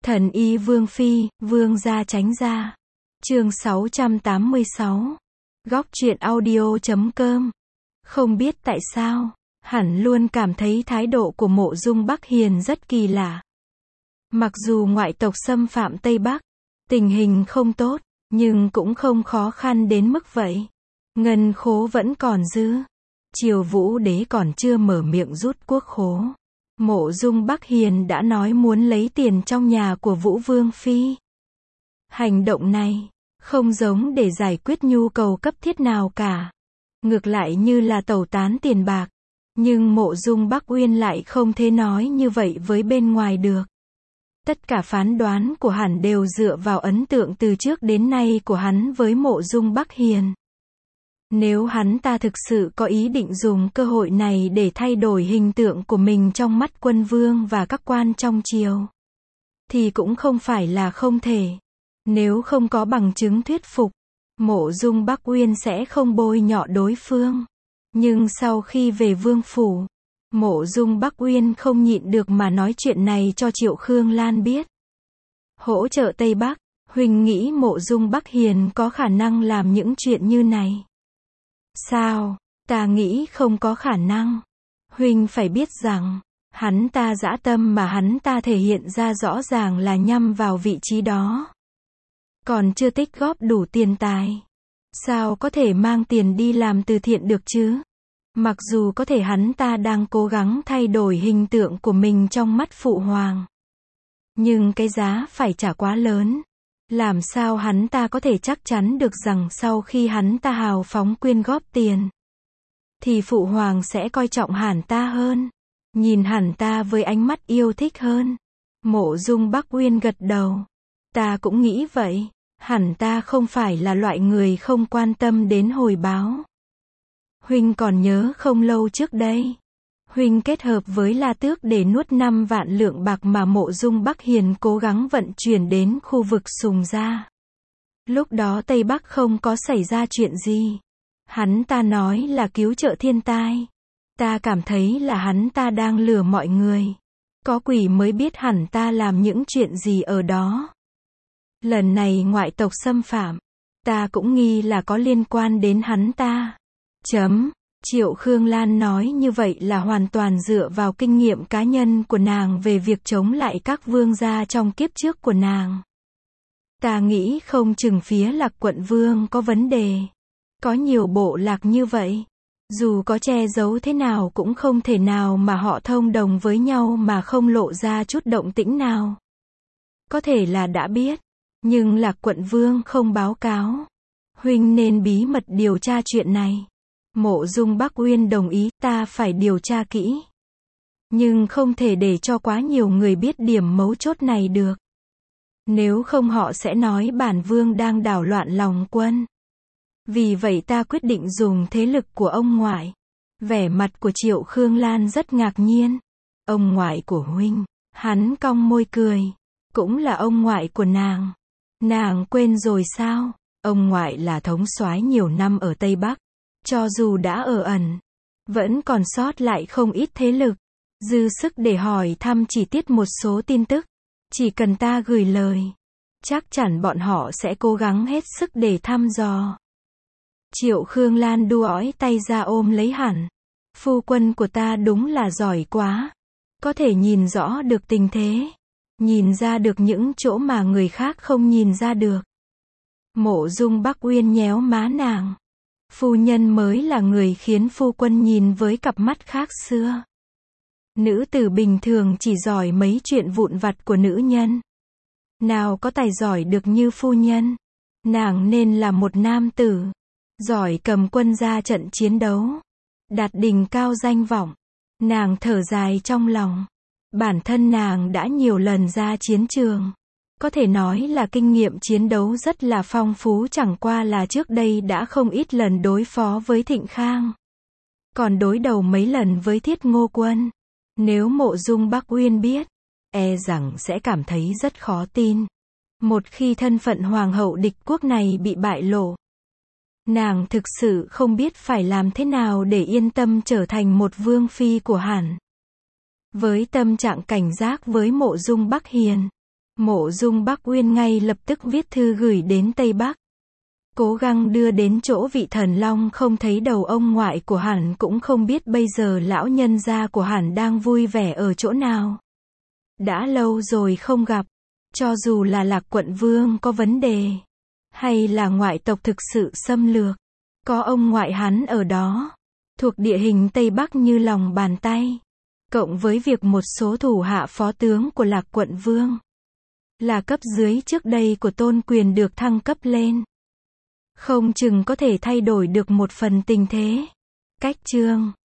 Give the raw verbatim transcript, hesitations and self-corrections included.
Thần y Vương Phi, Vương gia tránh ra. Chương sáu trăm tám mươi sáu. Góc truyện audio.com. Không biết tại sao, hẳn luôn cảm thấy thái độ của Mộ Dung Bắc Hiền rất kỳ lạ. Mặc dù ngoại tộc xâm phạm Tây Bắc, tình hình không tốt, nhưng cũng không khó khăn đến mức vậy. Ngân khố vẫn còn dư. Triều Vũ Đế còn chưa mở miệng rút quốc khố. Mộ Dung Bắc Hiền đã nói muốn lấy tiền trong nhà của Vũ Vương Phi. Hành động này, không giống để giải quyết nhu cầu cấp thiết nào cả. Ngược lại như là tẩu tán tiền bạc. Nhưng Mộ Dung Bắc Uyên lại không thể nói như vậy với bên ngoài được. Tất cả phán đoán của hắn đều dựa vào ấn tượng từ trước đến nay của hắn với Mộ Dung Bắc Hiền. Nếu hắn ta thực sự có ý định dùng cơ hội này để thay đổi hình tượng của mình trong mắt quân vương và các quan trong triều, thì cũng không phải là không thể. Nếu không có bằng chứng thuyết phục, Mộ Dung Bắc Uyên sẽ không bôi nhọ đối phương. Nhưng sau khi về vương phủ, Mộ Dung Bắc Uyên không nhịn được mà nói chuyện này cho Triệu Khương Lan biết. Hỗ trợ Tây Bắc, huynh nghĩ Mộ Dung Bắc Hiền có khả năng làm những chuyện như này? Sao? Ta nghĩ không có khả năng. Huynh phải biết rằng, hắn ta dã tâm mà hắn ta thể hiện ra rõ ràng là nhắm vào vị trí đó. Còn chưa tích góp đủ tiền tài. Sao có thể mang tiền đi làm từ thiện được chứ? Mặc dù có thể hắn ta đang cố gắng thay đổi hình tượng của mình trong mắt phụ hoàng. Nhưng cái giá phải trả quá lớn. Làm sao hắn ta có thể chắc chắn được rằng sau khi hắn ta hào phóng quyên góp tiền, thì phụ hoàng sẽ coi trọng hắn ta hơn, nhìn hắn ta với ánh mắt yêu thích hơn. Mộ Dung Bắc Uyên gật đầu. Ta cũng nghĩ vậy, hắn ta không phải là loại người không quan tâm đến hồi báo. Huynh còn nhớ không lâu trước đây, huynh kết hợp với La Tước để nuốt năm vạn lượng bạc mà Mộ Dung Bắc Hiền cố gắng vận chuyển đến khu vực Sùng Gia. Lúc đó Tây Bắc không có xảy ra chuyện gì. Hắn ta nói là cứu trợ thiên tai. Ta cảm thấy là hắn ta đang lừa mọi người. Có quỷ mới biết hắn ta làm những chuyện gì ở đó. Lần này ngoại tộc xâm phạm, ta cũng nghi là có liên quan đến hắn ta. Chấm. Triệu Khương Lan nói như vậy là hoàn toàn dựa vào kinh nghiệm cá nhân của nàng về việc chống lại các vương gia trong kiếp trước của nàng. Ta nghĩ không chừng phía Lạc quận vương có vấn đề. Có nhiều bộ lạc như vậy. Dù có che giấu thế nào cũng không thể nào mà họ thông đồng với nhau mà không lộ ra chút động tĩnh nào. Có thể là đã biết, nhưng Lạc quận vương không báo cáo. Huynh nên bí mật điều tra chuyện này. Mộ Dung Bắc Uyên đồng ý, ta phải điều tra kỹ. Nhưng không thể để cho quá nhiều người biết điểm mấu chốt này được. Nếu không họ sẽ nói bản vương đang đảo loạn lòng quân. Vì vậy ta quyết định dùng thế lực của ông ngoại. Vẻ mặt của Triệu Khương Lan rất ngạc nhiên. Ông ngoại của huynh, hắn cong môi cười. Cũng là ông ngoại của nàng. Nàng quên rồi sao? Ông ngoại là thống soái nhiều năm ở Tây Bắc. Cho dù đã ở ẩn, vẫn còn sót lại không ít thế lực, dư sức để hỏi thăm chi tiết một số tin tức. Chỉ cần ta gửi lời, chắc chắn bọn họ sẽ cố gắng hết sức để thăm dò. Triệu Khương Lan đu ói tay ra ôm lấy hắn. Phu quân của ta đúng là giỏi quá. Có thể nhìn rõ được tình thế. Nhìn ra được những chỗ mà người khác không nhìn ra được. Mộ Dung Bắc Uyên nhéo má nàng. Phu nhân mới là người khiến phu quân nhìn với cặp mắt khác xưa. Nữ tử bình thường chỉ giỏi mấy chuyện vụn vặt của nữ nhân. Nào có tài giỏi được như phu nhân. Nàng nên là một nam tử. Giỏi cầm quân ra trận chiến đấu. Đạt đỉnh cao danh vọng. Nàng thở dài trong lòng. Bản thân nàng đã nhiều lần ra chiến trường. Có thể nói là kinh nghiệm chiến đấu rất là phong phú, chẳng qua là trước đây đã không ít lần đối phó với Thịnh Khang. Còn đối đầu mấy lần với Thiết Ngô Quân. Nếu Mộ Dung Bắc Uyên biết, e rằng sẽ cảm thấy rất khó tin. Một khi thân phận hoàng hậu địch quốc này bị bại lộ, nàng thực sự không biết phải làm thế nào để yên tâm trở thành một vương phi của hắn. Với tâm trạng cảnh giác với Mộ Dung Bắc Hiền, Mộ Dung Bắc Uyên ngay lập tức viết thư gửi đến Tây Bắc. Cố gắng đưa đến chỗ vị thần long không thấy đầu ông ngoại của hắn, cũng không biết bây giờ lão nhân gia của hắn đang vui vẻ ở chỗ nào. Đã lâu rồi không gặp. Cho dù là Lạc quận vương có vấn đề, hay là ngoại tộc thực sự xâm lược, có ông ngoại hắn ở đó, thuộc địa hình Tây Bắc như lòng bàn tay. Cộng với việc một số thủ hạ phó tướng của Lạc quận vương, là cấp dưới trước đây của Tôn Quyền được thăng cấp lên, không chừng có thể thay đổi được một phần tình thế. Cách chương